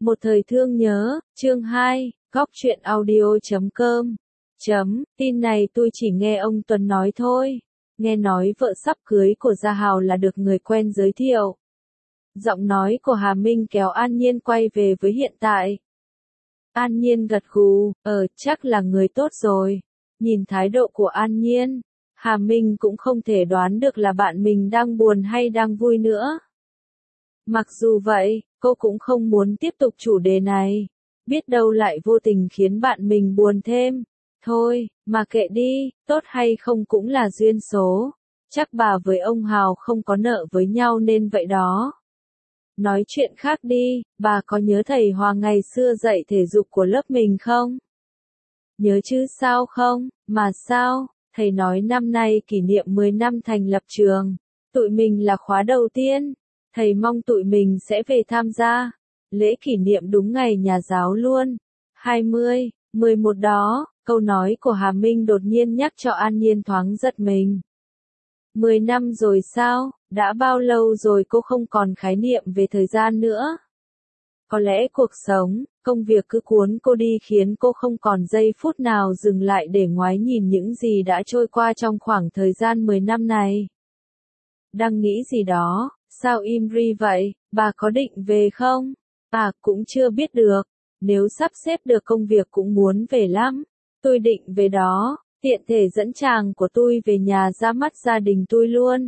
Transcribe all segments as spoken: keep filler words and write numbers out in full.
Một thời thương nhớ, chương hai, góc truyện audio chấm com. Chấm, tin này tôi chỉ nghe ông Tuấn nói thôi. Nghe nói vợ sắp cưới của Gia Hào là được người quen giới thiệu. Giọng nói của Hà Minh kéo An Nhiên quay về với hiện tại. An Nhiên gật gù, ờ, chắc là người tốt rồi. Nhìn thái độ của An Nhiên, Hà Minh cũng không thể đoán được là bạn mình đang buồn hay đang vui nữa. Mặc dù vậy, cô cũng không muốn tiếp tục chủ đề này. Biết đâu lại vô tình khiến bạn mình buồn thêm. Thôi, mà kệ đi, tốt hay không cũng là duyên số. Chắc bà với ông Hào không có nợ với nhau nên vậy đó. Nói chuyện khác đi, bà có nhớ thầy Hòa ngày xưa dạy thể dục của lớp mình không? Nhớ chứ sao không, mà sao, thầy nói năm nay kỷ niệm mười năm thành lập trường. Tụi mình là khóa đầu tiên. Thầy mong tụi mình sẽ về tham gia. Lễ kỷ niệm đúng ngày nhà giáo luôn. hai mươi, mười một đó, câu nói của Hà Minh đột nhiên nhắc cho An Nhiên thoáng giật mình. mười năm rồi sao, đã bao lâu rồi cô không còn khái niệm về thời gian nữa. Có lẽ cuộc sống, công việc cứ cuốn cô đi khiến cô không còn giây phút nào dừng lại để ngoái nhìn những gì đã trôi qua trong khoảng thời gian mười năm này. Đang nghĩ gì đó, sao im ri vậy, bà có định về không? À, cũng chưa biết được, nếu sắp xếp được công việc cũng muốn về lắm. Tôi định về đó, tiện thể dẫn chàng của tôi về nhà ra mắt gia đình tôi luôn.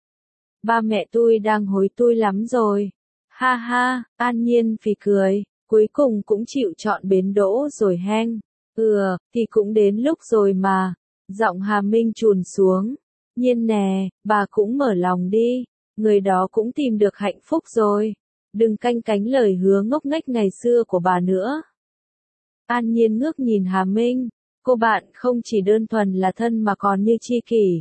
Ba mẹ tôi đang hối tôi lắm rồi. Ha ha, An Nhiên phì cười, cuối cùng cũng chịu chọn bến đỗ rồi heng. Ừ, thì cũng đến lúc rồi mà. Giọng Hà Minh chùn xuống. Nhiên nè, bà cũng mở lòng đi. Người đó cũng tìm được hạnh phúc rồi. Đừng canh cánh lời hứa ngốc nghếch ngày xưa của bà nữa. An Nhiên ngước nhìn Hà Minh. Cô bạn không chỉ đơn thuần là thân mà còn như tri kỷ.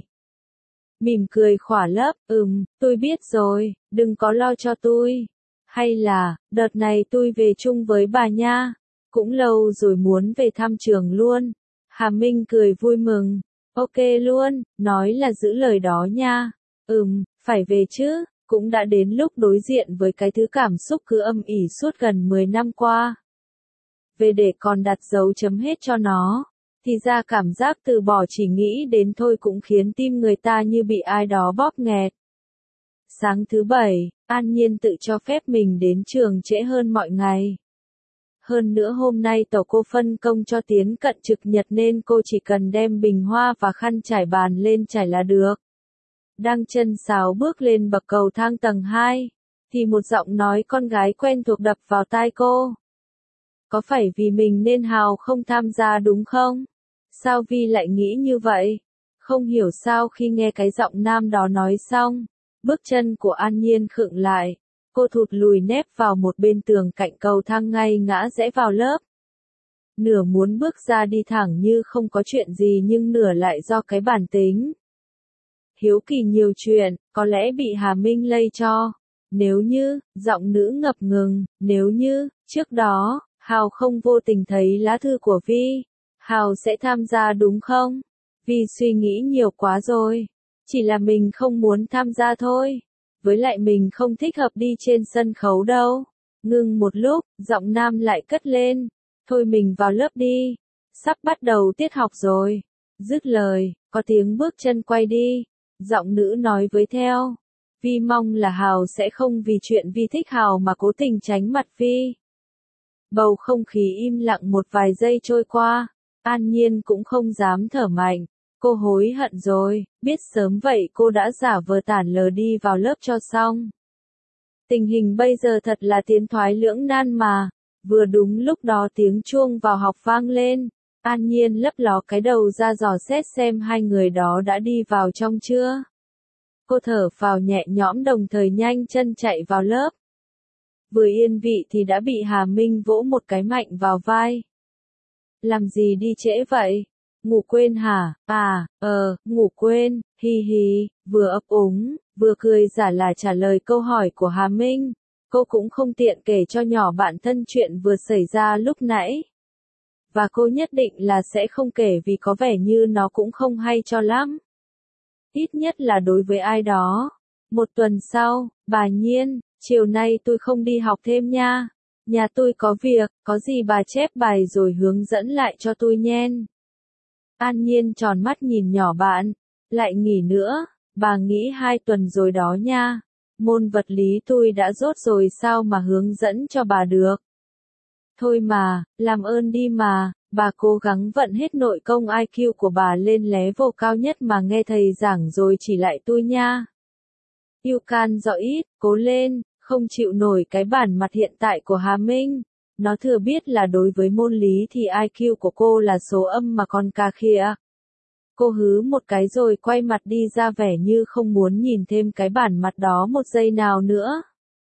Mỉm cười khỏa lấp, ừm, tôi biết rồi, đừng có lo cho tôi. Hay là, đợt này tôi về chung với bà nha. Cũng lâu rồi muốn về thăm trường luôn. Hà Minh cười vui mừng. Ok luôn, nói là giữ lời đó nha. Ừm, phải về chứ, cũng đã đến lúc đối diện với cái thứ cảm xúc cứ âm ỉ suốt gần mười năm qua. Về để còn đặt dấu chấm hết cho nó. Thì ra cảm giác từ bỏ chỉ nghĩ đến thôi cũng khiến tim người ta như bị ai đó bóp nghẹt. Sáng thứ bảy, An Nhiên tự cho phép mình đến trường trễ hơn mọi ngày. Hơn nữa hôm nay tổ cô phân công cho tiến cận trực nhật nên cô chỉ cần đem bình hoa và khăn trải bàn lên trải là được. Đang chân sáo bước lên bậc cầu thang tầng hai, thì một giọng nói con gái quen thuộc đập vào tai cô. Có phải vì mình nên Hào không tham gia đúng không? Sao Vi lại nghĩ như vậy? Không hiểu sao khi nghe cái giọng nam đó nói xong, bước chân của An Nhiên khựng lại. Cô thụt lùi nép vào một bên tường cạnh cầu thang ngay ngã rẽ vào lớp. Nửa muốn bước ra đi thẳng như không có chuyện gì nhưng nửa lại do cái bản tính. Hiếu kỳ nhiều chuyện, có lẽ bị Hà Minh lây cho. Nếu như, giọng nữ ngập ngừng, nếu như, trước đó, Hào không vô tình thấy lá thư của Vi, Hào sẽ tham gia đúng không? Vi suy nghĩ nhiều quá rồi. Chỉ là mình không muốn tham gia thôi. Với lại mình không thích hợp đi trên sân khấu đâu. Ngưng một lúc, giọng nam lại cất lên. Thôi mình vào lớp đi. Sắp bắt đầu tiết học rồi. Dứt lời, có tiếng bước chân quay đi. Giọng nữ nói với theo. Vi mong là Hào sẽ không vì chuyện Vi thích Hào mà cố tình tránh mặt Vi. Bầu không khí im lặng một vài giây trôi qua. An Nhiên cũng không dám thở mạnh. Cô hối hận rồi, biết sớm vậy cô đã giả vờ tản lờ đi vào lớp cho xong. Tình hình bây giờ thật là tiến thoái lưỡng nan mà. Vừa đúng lúc đó tiếng chuông vào học vang lên. An Nhiên lấp ló cái đầu ra dò xét xem hai người đó đã đi vào trong chưa. Cô thở phào nhẹ nhõm đồng thời nhanh chân chạy vào lớp. Vừa yên vị thì đã bị Hà Minh vỗ một cái mạnh vào vai. Làm gì đi trễ vậy? Ngủ quên hả? À, ờ, ngủ quên, hi hi, vừa ấp úng, vừa cười giả là trả lời câu hỏi của Hà Minh. Cô cũng không tiện kể cho nhỏ bạn thân chuyện vừa xảy ra lúc nãy. Và cô nhất định là sẽ không kể vì có vẻ như nó cũng không hay cho lắm. Ít nhất là đối với ai đó. Một tuần sau, bà Nhiên, chiều nay tôi không đi học thêm nha. Nhà tôi có việc, có gì bà chép bài rồi hướng dẫn lại cho tôi nhen. An Nhiên tròn mắt nhìn nhỏ bạn, lại nghỉ nữa, bà nghỉ hai tuần rồi đó nha. Môn vật lý tôi đã dốt rồi sao mà hướng dẫn cho bà được. Thôi mà, làm ơn đi mà, bà cố gắng vận hết nội công i kiu của bà lên level cao nhất mà nghe thầy giảng rồi chỉ lại tôi nha. You can do it, cố lên, không chịu nổi cái bản mặt hiện tại của Hà Minh. Nó thừa biết là đối với môn lý thì i kiu của cô là số âm mà còn cà khịa. Cô hứ một cái rồi quay mặt đi ra vẻ như không muốn nhìn thêm cái bản mặt đó một giây nào nữa.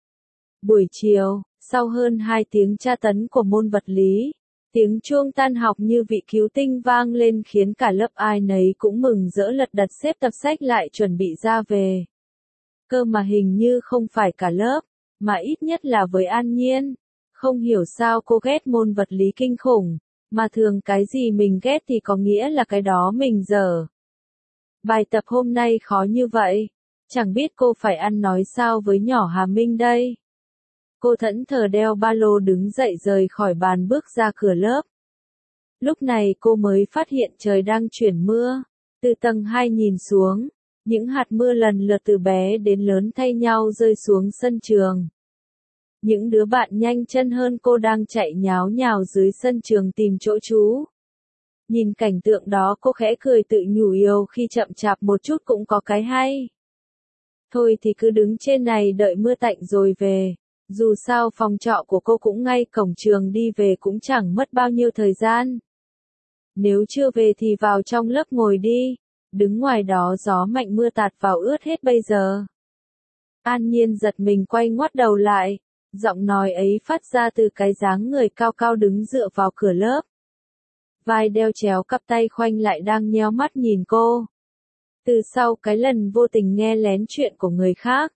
Buổi chiều, sau hơn hai tiếng tra tấn của môn vật lý, tiếng chuông tan học như vị cứu tinh vang lên khiến cả lớp ai nấy cũng mừng rỡ lật đật xếp tập sách lại chuẩn bị ra về. Cơ mà hình như không phải cả lớp, mà ít nhất là với An Nhiên. Không hiểu sao cô ghét môn vật lý kinh khủng, mà thường cái gì mình ghét thì có nghĩa là cái đó mình dở. Bài tập hôm nay khó như vậy, chẳng biết cô phải ăn nói sao với nhỏ Hà Minh đây. Cô thẫn thờ đeo ba lô đứng dậy rời khỏi bàn bước ra cửa lớp. Lúc này cô mới phát hiện trời đang chuyển mưa. Từ tầng hai nhìn xuống, những hạt mưa lần lượt từ bé đến lớn thay nhau rơi xuống sân trường. Những đứa bạn nhanh chân hơn cô đang chạy nháo nhào dưới sân trường tìm chỗ trú. Nhìn cảnh tượng đó cô khẽ cười tự nhủ yêu khi chậm chạp một chút cũng có cái hay. Thôi thì cứ đứng trên này đợi mưa tạnh rồi về. Dù sao phòng trọ của cô cũng ngay cổng trường, đi về cũng chẳng mất bao nhiêu thời gian. Nếu chưa về thì vào trong lớp ngồi đi. Đứng ngoài đó gió mạnh mưa tạt vào ướt hết bây giờ. An Nhiên giật mình quay ngoắt đầu lại. Giọng nói ấy phát ra từ cái dáng người cao cao đứng dựa vào cửa lớp. Vai đeo chéo cặp tay khoanh lại đang nheo mắt nhìn cô. Từ sau cái lần vô tình nghe lén chuyện của người khác,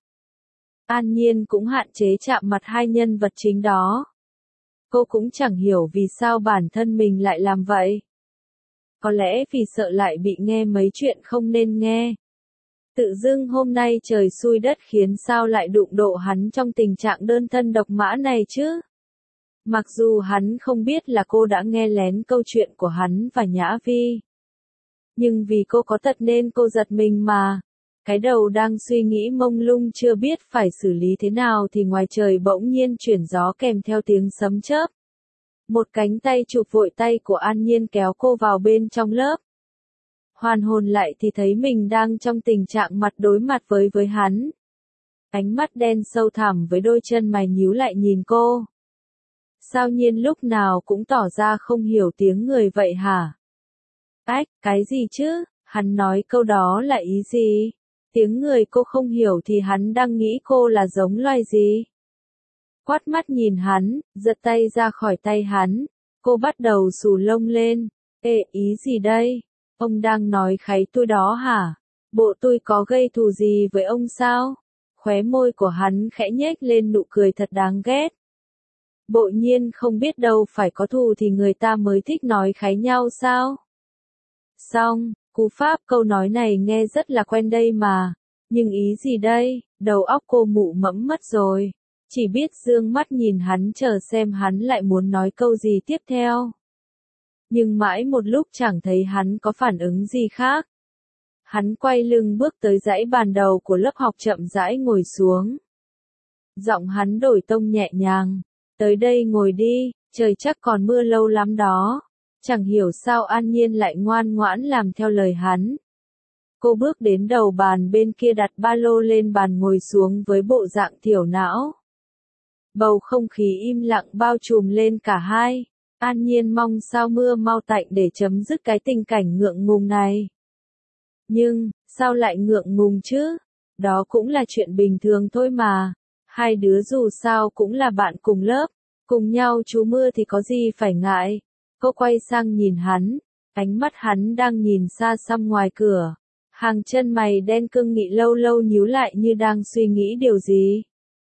An Nhiên cũng hạn chế chạm mặt hai nhân vật chính đó. Cô cũng chẳng hiểu vì sao bản thân mình lại làm vậy. Có lẽ vì sợ lại bị nghe mấy chuyện không nên nghe. Tự dưng hôm nay trời xui đất khiến sao lại đụng độ hắn trong tình trạng đơn thân độc mã này chứ. Mặc dù hắn không biết là cô đã nghe lén câu chuyện của hắn và Nhã Vi. Nhưng vì cô có tật nên cô giật mình mà. Cái đầu đang suy nghĩ mông lung chưa biết phải xử lý thế nào thì ngoài trời bỗng nhiên chuyển gió kèm theo tiếng sấm chớp. Một cánh tay chụp vội tay của An Nhiên kéo cô vào bên trong lớp. Hoàn hồn lại thì thấy mình đang trong tình trạng mặt đối mặt với với hắn. Ánh mắt đen sâu thẳm với đôi chân mày nhíu lại nhìn cô. Sao Nhiên lúc nào cũng tỏ ra không hiểu tiếng người vậy hả? Ách, cái gì chứ? Hắn nói câu đó là ý gì? Tiếng người cô không hiểu thì hắn đang nghĩ cô là giống loài gì? Quát mắt nhìn hắn, giật tay ra khỏi tay hắn. Cô bắt đầu xù lông lên. Ê, ý gì đây? Ông đang nói kháy tôi đó hả? Bộ tôi có gây thù gì với ông sao? Khóe môi của hắn khẽ nhếch lên nụ cười thật đáng ghét. Bộ Nhiên không biết đâu phải có thù thì người ta mới thích nói kháy nhau sao? Xong, cú pháp câu nói này nghe rất là quen đây mà. Nhưng ý gì đây? Đầu óc cô mụ mẫm mất rồi. Chỉ biết dương mắt nhìn hắn chờ xem hắn lại muốn nói câu gì tiếp theo. Nhưng mãi một lúc chẳng thấy hắn có phản ứng gì khác. Hắn quay lưng bước tới dãy bàn đầu của lớp học chậm rãi ngồi xuống. Giọng hắn đổi tông nhẹ nhàng. Tới đây ngồi đi, trời chắc còn mưa lâu lắm đó. Chẳng hiểu sao An Nhiên lại ngoan ngoãn làm theo lời hắn. Cô bước đến đầu bàn bên kia đặt ba lô lên bàn ngồi xuống với bộ dạng thiểu não. Bầu không khí im lặng bao trùm lên cả hai. An Nhiên mong sao mưa mau tạnh để chấm dứt cái tình cảnh ngượng ngùng này. Nhưng, sao lại ngượng ngùng chứ? Đó cũng là chuyện bình thường thôi mà. Hai đứa dù sao cũng là bạn cùng lớp, cùng nhau trú mưa thì có gì phải ngại. Cô quay sang nhìn hắn, ánh mắt hắn đang nhìn xa xăm ngoài cửa. Hàng chân mày đen cưng nghị lâu lâu nhíu lại như đang suy nghĩ điều gì.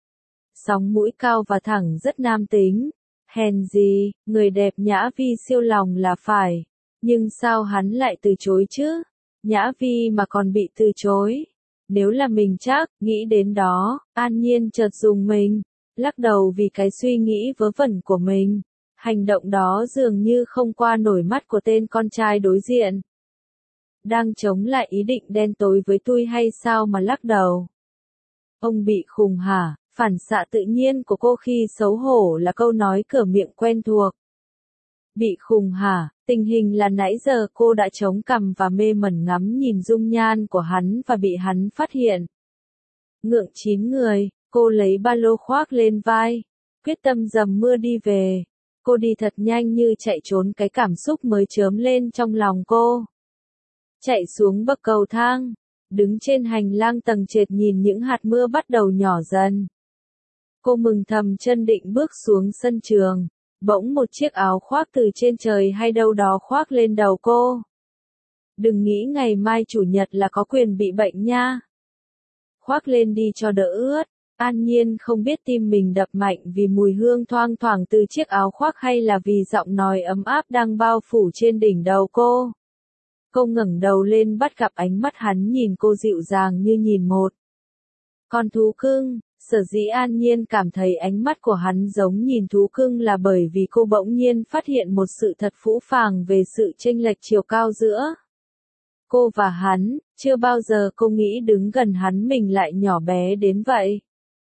Sóng mũi cao và thẳng rất nam tính. Hèn gì, người đẹp Nhã Vi siêu lòng là phải. Nhưng sao hắn lại từ chối chứ? Nhã Vi mà còn bị từ chối. Nếu là mình chắc, nghĩ đến đó, An Nhiên chợt rùng mình. lắc đầu vì cái suy nghĩ vớ vẩn của mình. Hành động đó dường như không qua nổi mắt của tên con trai đối diện. Đang chống lại ý định đen tối với tôi hay sao mà lắc đầu? Ông bị khùng hả? Phản xạ tự nhiên của cô khi xấu hổ là câu nói cửa miệng quen thuộc. Bị khùng hả? Tình hình là nãy giờ cô đã chống cằm và mê mẩn ngắm nhìn dung nhan của hắn và bị hắn phát hiện. Ngượng chín người, cô lấy ba lô khoác lên vai, quyết tâm dầm mưa đi về. Cô đi thật nhanh như chạy trốn cái cảm xúc mới chớm lên trong lòng cô. Chạy xuống bậc cầu thang, đứng trên hành lang tầng trệt nhìn những hạt mưa bắt đầu nhỏ dần. Cô mừng thầm chân định bước xuống sân trường, bỗng một chiếc áo khoác từ trên trời hay đâu đó khoác lên đầu cô. Đừng nghĩ ngày mai chủ nhật là có quyền bị bệnh nha. Khoác lên đi cho đỡ ướt. An Nhiên không biết tim mình đập mạnh vì mùi hương thoang thoảng từ chiếc áo khoác hay là vì giọng nói ấm áp đang bao phủ trên đỉnh đầu cô. Cô ngẩng đầu lên bắt gặp ánh mắt hắn nhìn cô dịu dàng như nhìn một con thú cưng. Sở dĩ An Nhiên cảm thấy ánh mắt của hắn giống nhìn thú cưng là bởi vì cô bỗng nhiên phát hiện một sự thật phũ phàng về sự chênh lệch chiều cao giữa cô và hắn. Chưa bao giờ cô nghĩ đứng gần hắn mình lại nhỏ bé đến vậy.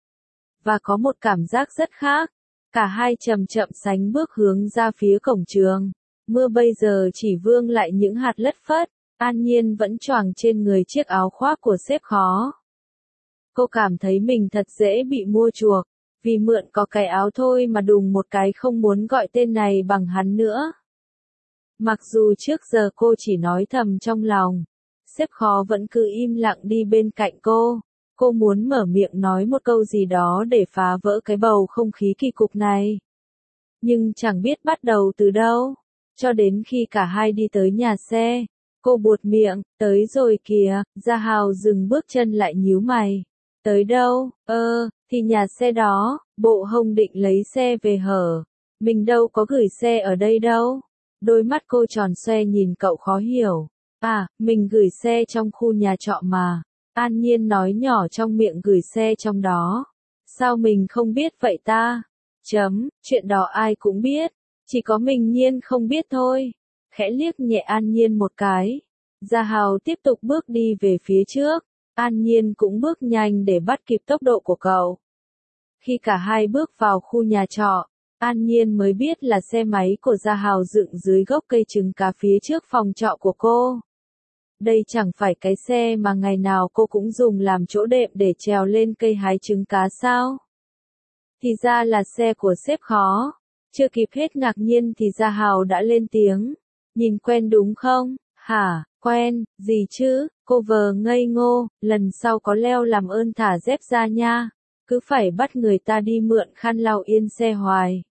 Và có một cảm giác rất khác. Cả hai chậm chậm sánh bước hướng ra phía cổng trường. Mưa bây giờ chỉ vương lại những hạt lất phất. An Nhiên vẫn choàng trên người chiếc áo khoác của sếp khó. Cô cảm thấy mình thật dễ bị mua chuộc. Vì mượn có cái áo thôi mà đùng một cái không muốn gọi tên này bằng hắn nữa. Mặc dù trước giờ cô chỉ nói thầm trong lòng. Sếp khó vẫn cứ im lặng đi bên cạnh cô. Cô muốn mở miệng nói một câu gì đó để phá vỡ cái bầu không khí kỳ cục này. Nhưng chẳng biết bắt đầu từ đâu. Cho đến khi cả hai đi tới nhà xe, cô buột miệng, tới rồi kìa. Gia Hào dừng bước chân lại nhíu mày. Tới đâu? Ơ, thì nhà xe đó. Bộ Hồng định lấy xe về hở. Mình đâu có gửi xe ở đây đâu. Đôi mắt cô tròn xoe nhìn cậu khó hiểu. À, mình gửi xe trong khu nhà trọ mà. An Nhiên nói nhỏ trong miệng gửi xe trong đó. Sao mình không biết vậy ta? Chấm, chuyện đó ai cũng biết. Chỉ có mình Nhiên không biết thôi. Khẽ liếc nhẹ An Nhiên một cái. Gia Hào tiếp tục bước đi về phía trước. An Nhiên cũng bước nhanh để bắt kịp tốc độ của cậu. Khi cả hai bước vào khu nhà trọ, An Nhiên mới biết là xe máy của Gia Hào dựng dưới gốc cây trứng cá phía trước phòng trọ của cô. Đây chẳng phải cái xe mà ngày nào cô cũng dùng làm chỗ đệm để trèo lên cây hái trứng cá sao? Thì ra là xe của sếp khó. Chưa kịp hết ngạc nhiên thì Gia Hào đã lên tiếng. Nhìn quen đúng không? Hả, quen, gì chứ? Cô vờ ngây ngô, lần sau có leo làm ơn thả dép ra nha. Cứ phải bắt người ta đi mượn khăn lau yên xe hoài.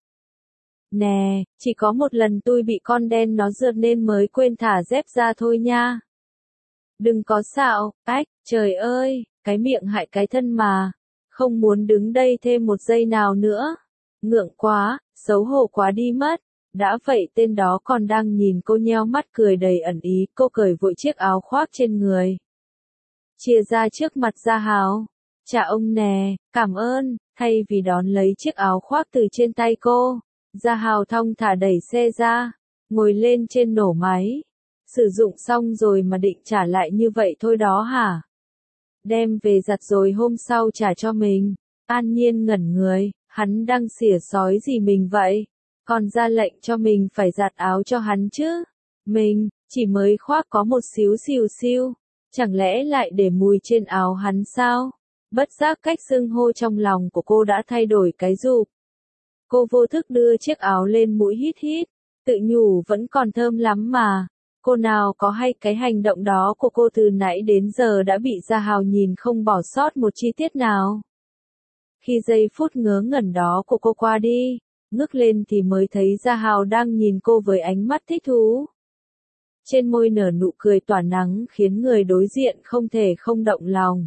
Nè, chỉ có một lần tôi bị con đen nó rượt nên mới quên thả dép ra thôi nha. Đừng có xạo, ách, trời ơi, cái miệng hại cái thân mà. Không muốn đứng đây thêm một giây nào nữa. Ngượng quá, xấu hổ quá đi mất. Đã vậy tên đó còn đang nhìn cô nheo mắt cười đầy ẩn ý. Cô cởi vội chiếc áo khoác trên người. Chia ra trước mặt Gia Hào. Chà ông nè, cảm ơn. Thay vì đón lấy chiếc áo khoác từ trên tay cô, Gia Hào thong thả đẩy xe ra. Ngồi lên trên nổ máy. Sử dụng xong rồi mà định trả lại như vậy thôi đó hả? Đem về giặt rồi hôm sau trả cho mình. An Nhiên ngẩn người, hắn đang xỉa sói gì mình vậy? Còn ra lệnh cho mình phải giặt áo cho hắn chứ? Mình, chỉ mới khoác có một xíu xìu xiu. Chẳng lẽ lại để mùi trên áo hắn sao? Bất giác cách xưng hô trong lòng của cô đã thay đổi cái giục. Cô vô thức đưa chiếc áo lên mũi hít hít. Tự nhủ vẫn còn thơm lắm mà. Cô nào có hay cái hành động đó của cô từ nãy đến giờ đã bị Gia Hào nhìn không bỏ sót một chi tiết nào. Khi giây phút ngớ ngẩn đó của cô qua đi, ngước lên thì mới thấy Gia Hào đang nhìn cô với ánh mắt thích thú. Trên môi nở nụ cười tỏa nắng khiến người đối diện không thể không động lòng.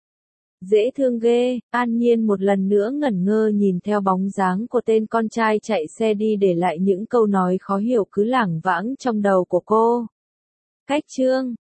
Dễ thương ghê, An Nhiên một lần nữa ngẩn ngơ nhìn theo bóng dáng của tên con trai chạy xe đi để lại những câu nói khó hiểu cứ lảng vãng trong đầu của cô. Cách chương